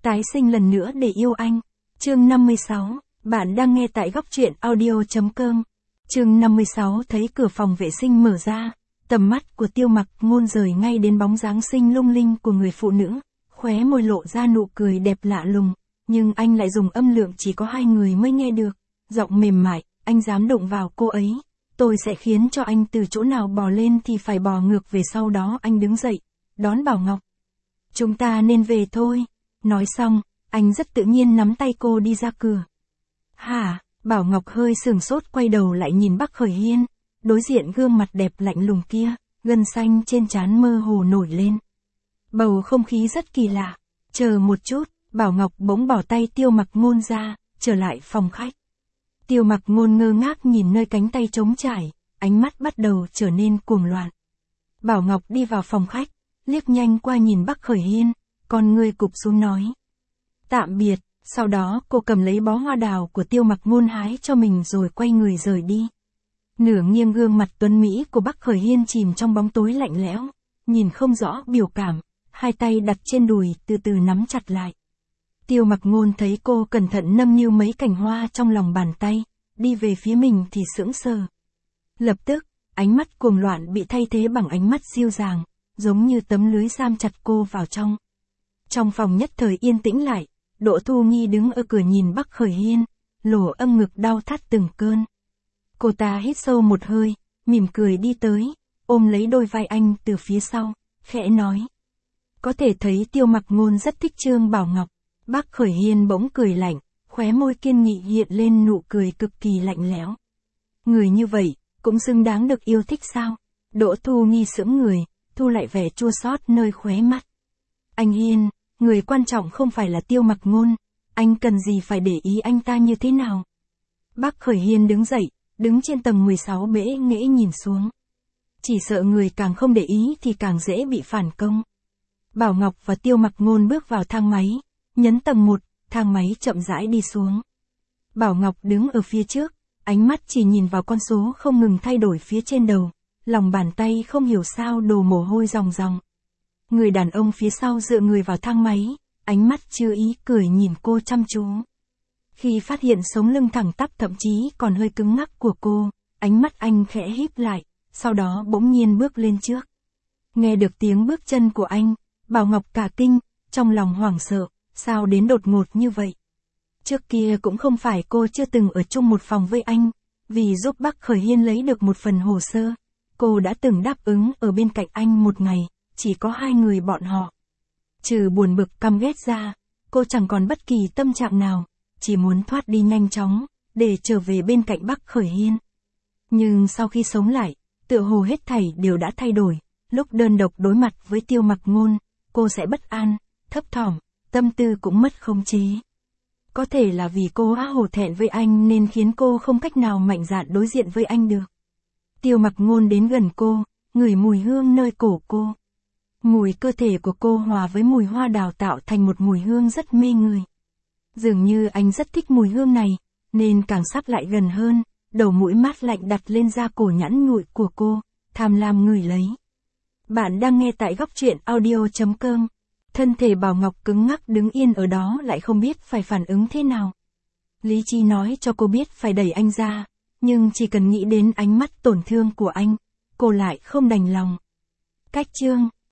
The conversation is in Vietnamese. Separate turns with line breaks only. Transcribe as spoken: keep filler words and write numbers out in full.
Tái sinh lần nữa để yêu anh. Chương năm mươi sáu, bạn đang nghe tại góc truyện audio.com. Chương năm mươi sáu thấy cửa phòng vệ sinh mở ra, tầm mắt của Tiêu Mặc Ngôn rời ngay đến bóng dáng xinh lung linh của người phụ nữ, khóe môi lộ ra nụ cười đẹp lạ lùng, nhưng anh lại dùng âm lượng chỉ có hai người mới nghe được, giọng mềm mại, anh dám đụng vào cô ấy, tôi sẽ khiến cho anh từ chỗ nào bò lên thì phải bò ngược về. Sau đó anh đứng dậy, đón Bảo Ngọc. Chúng ta nên về thôi. Nói xong, anh rất tự nhiên nắm tay cô đi ra cửa. Hả? Bảo Ngọc hơi sừng sốt quay đầu lại nhìn Bắc Khởi Hiên, đối diện gương mặt đẹp lạnh lùng kia, gân xanh trên trán mơ hồ nổi lên. Bầu không khí rất kỳ lạ. Chờ một chút, Bảo Ngọc bỗng bỏ tay Tiêu Mặc Ngôn ra, trở lại phòng khách. Tiêu Mặc Ngôn ngơ ngác nhìn nơi cánh tay trống trải, ánh mắt bắt đầu trở nên cuồng loạn. Bảo Ngọc đi vào phòng khách, liếc nhanh qua nhìn Bắc Khởi Hiên, con ngươi cụp xuống nói. Tạm biệt, sau đó cô cầm lấy bó hoa đào của Tiêu Mặc Ngôn hái cho mình rồi quay người rời đi. Nửa nghiêng gương mặt tuấn Mỹ của Bắc Khởi Hiên chìm trong bóng tối lạnh lẽo, nhìn không rõ biểu cảm, hai tay đặt trên đùi từ từ nắm chặt lại. Tiêu Mặc Ngôn thấy cô cẩn thận nâm niu mấy cành hoa trong lòng bàn tay, đi về phía mình thì sững sờ. Lập tức, ánh mắt cuồng loạn bị thay thế bằng ánh mắt dịu dàng, giống như tấm lưới giam chặt cô vào trong. Trong phòng nhất thời yên tĩnh lại, Đỗ Thu Nghi đứng ở cửa nhìn Bắc Khởi Hiên, lỗ âm ngực đau thắt từng cơn. Cô ta hít sâu một hơi, mỉm cười đi tới, ôm lấy đôi vai anh từ phía sau, khẽ nói. Có thể thấy Tiêu Mặc Ngôn rất thích Trương Bảo Ngọc. Bắc Khởi Hiên bỗng cười lạnh, khóe môi kiên nghị hiện lên nụ cười cực kỳ lạnh lẽo. Người như vậy, cũng xứng đáng được yêu thích sao? Đỗ Thu Nghi sững người, thu lại vẻ chua xót nơi khóe mắt. Anh Hiên, người quan trọng không phải là Tiêu Mặc Ngôn, anh cần gì phải để ý anh ta như thế nào? Bắc Khởi Hiên đứng dậy, đứng trên tầng mười sáu bẽ nghễ nhìn xuống. Chỉ sợ người càng không để ý thì càng dễ bị phản công. Bảo Ngọc và Tiêu Mặc Ngôn bước vào thang máy, nhấn tầng một, thang máy chậm rãi đi xuống. Bảo Ngọc đứng ở phía trước, ánh mắt chỉ nhìn vào con số không ngừng thay đổi phía trên đầu, lòng bàn tay không hiểu sao đổ mồ hôi ròng ròng. Người đàn ông phía sau dựa người vào thang máy, ánh mắt chưa ý cười nhìn cô chăm chú. Khi phát hiện sống lưng thẳng tắp thậm chí còn hơi cứng ngắc của cô, ánh mắt anh khẽ híp lại, sau đó bỗng nhiên bước lên trước. Nghe được tiếng bước chân của anh, Bảo Ngọc cả kinh, trong lòng hoảng sợ, sao đến đột ngột như vậy? Trước kia cũng không phải cô chưa từng ở chung một phòng với anh, vì giúp Bắc Khởi Hiên lấy được một phần hồ sơ, cô đã từng đáp ứng ở bên cạnh anh một ngày, chỉ có hai người bọn họ. Trừ buồn bực căm ghét ra, cô chẳng còn bất kỳ tâm trạng nào, chỉ muốn thoát đi nhanh chóng, để trở về bên cạnh Bắc Khởi Hiên. Nhưng sau khi sống lại, tựa hồ hết thảy đều đã thay đổi, lúc đơn độc đối mặt với Tiêu Mặc Ngôn, cô sẽ bất an, thấp thỏm, tâm tư cũng mất khống chế. Có thể là vì cô á hổ thẹn với anh nên khiến cô không cách nào mạnh dạn đối diện với anh được. Tiêu Mặc Ngôn đến gần cô, ngửi mùi hương nơi cổ cô. Mùi cơ thể của cô hòa với mùi hoa đào tạo thành một mùi hương rất mê người. Dường như anh rất thích mùi hương này, nên càng sắp lại gần hơn, đầu mũi mát lạnh đặt lên da cổ nhẵn nhụi của cô, tham lam ngửi lấy. Bạn đang nghe tại góc truyện audio.com. Thân thể Bảo Ngọc cứng ngắc đứng yên ở đó lại không biết phải phản ứng thế nào. Lý trí nói cho cô biết phải đẩy anh ra, nhưng chỉ cần nghĩ đến ánh mắt tổn thương của anh, cô lại không đành lòng. Cách chương